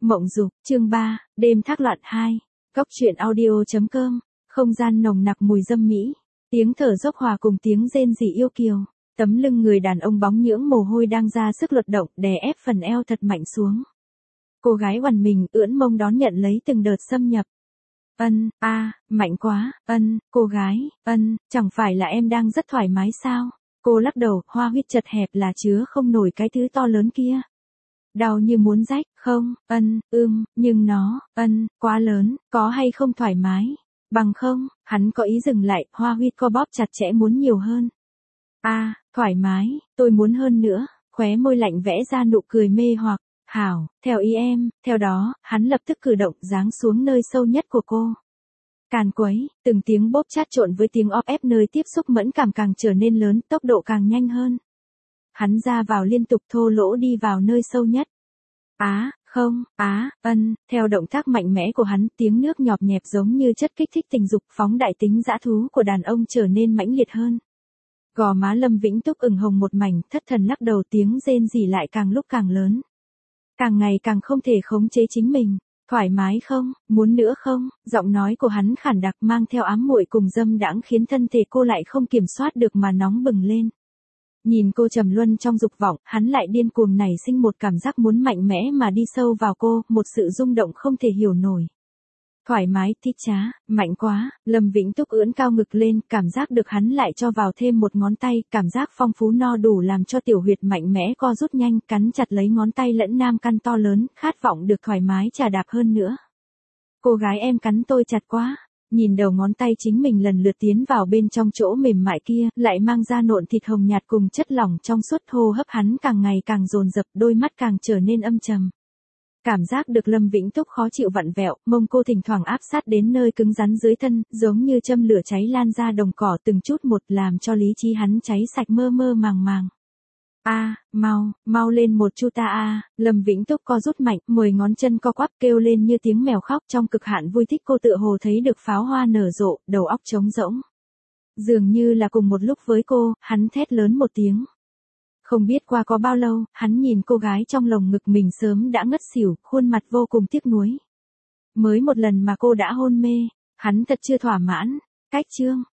Mộng Dục, chương 3, đêm thác loạn 2. Góc truyện audio.com, không gian nồng nặc mùi dâm mỹ, tiếng thở dốc hòa cùng tiếng rên rỉ yêu kiều. Tấm lưng người đàn ông bóng nhưỡng mồ hôi đang ra sức luật động đè ép phần eo thật mạnh xuống. Cô gái oằn mình ưỡn mông đón nhận lấy từng đợt xâm nhập. Mạnh quá, cô gái, chẳng phải là em đang rất thoải mái sao? Cô lắc đầu, hoa huyết chật hẹp là chứa không nổi cái thứ to lớn kia. Đau như muốn rách, không, nhưng nó, quá lớn, có hay không thoải mái? Bằng không, hắn có ý dừng lại, hoa huyết co bóp chặt chẽ muốn nhiều hơn. Thoải mái, tôi muốn hơn nữa, khóe môi lạnh vẽ ra nụ cười mê hoặc, hảo, theo ý em, theo đó, hắn lập tức cử động giáng xuống nơi sâu nhất của cô. Càn quấy, từng tiếng bóp chát trộn với tiếng óp ép nơi tiếp xúc mẫn cảm càng trở nên lớn, tốc độ càng nhanh hơn. Hắn ra vào liên tục thô lỗ đi vào nơi sâu nhất. Theo động tác mạnh mẽ của hắn, tiếng nước nhọp nhẹp giống như chất kích thích tình dục phóng đại tính dã thú của đàn ông trở nên mãnh liệt hơn. Gò má Lâm Vĩnh Túc ửng hồng một mảnh, thất thần lắc đầu tiếng rên rỉ lại càng lúc càng lớn. Càng ngày càng không thể khống chế chính mình. Thoải mái không, muốn nữa không, giọng nói của hắn khản đặc mang theo ám muội cùng dâm đãng khiến thân thể cô lại không kiểm soát được mà nóng bừng lên. Nhìn cô trầm luân trong dục vọng, hắn lại điên cuồng nảy sinh một cảm giác muốn mạnh mẽ mà đi sâu vào cô, một sự rung động không thể hiểu nổi. Thoải mái, thích trá, mạnh quá, Lâm Vĩnh Túc ưỡn cao ngực lên, cảm giác được hắn lại cho vào thêm một ngón tay, cảm giác phong phú no đủ làm cho tiểu huyệt mạnh mẽ co rút nhanh, cắn chặt lấy ngón tay lẫn nam căn to lớn, khát vọng được thoải mái chà đạp hơn nữa. Cô gái em cắn tôi chặt quá. Nhìn đầu ngón tay chính mình lần lượt tiến vào bên trong chỗ mềm mại kia, lại mang ra nộn thịt hồng nhạt cùng chất lỏng trong suốt, hô hấp hắn càng ngày càng dồn dập, đôi mắt càng trở nên âm trầm. Cảm giác được Lâm Vĩnh Túc khó chịu vặn vẹo, mông cô thỉnh thoảng áp sát đến nơi cứng rắn dưới thân, giống như châm lửa cháy lan ra đồng cỏ từng chút một làm cho lý trí hắn cháy sạch mơ mơ màng màng. Mau lên một chu ta. Lâm Vĩnh Túc co rút mạnh, 10 ngón chân co quắp kêu lên như tiếng mèo khóc trong cực hạn vui thích cô tựa hồ thấy được pháo hoa nở rộ, đầu óc trống rỗng. Dường như là cùng một lúc với cô, hắn thét lớn một tiếng. Không biết qua có bao lâu, hắn nhìn cô gái trong lồng ngực mình sớm đã ngất xỉu, khuôn mặt vô cùng tiếc nuối. Mới một lần mà cô đã hôn mê, hắn thật chưa thỏa mãn. Cách chương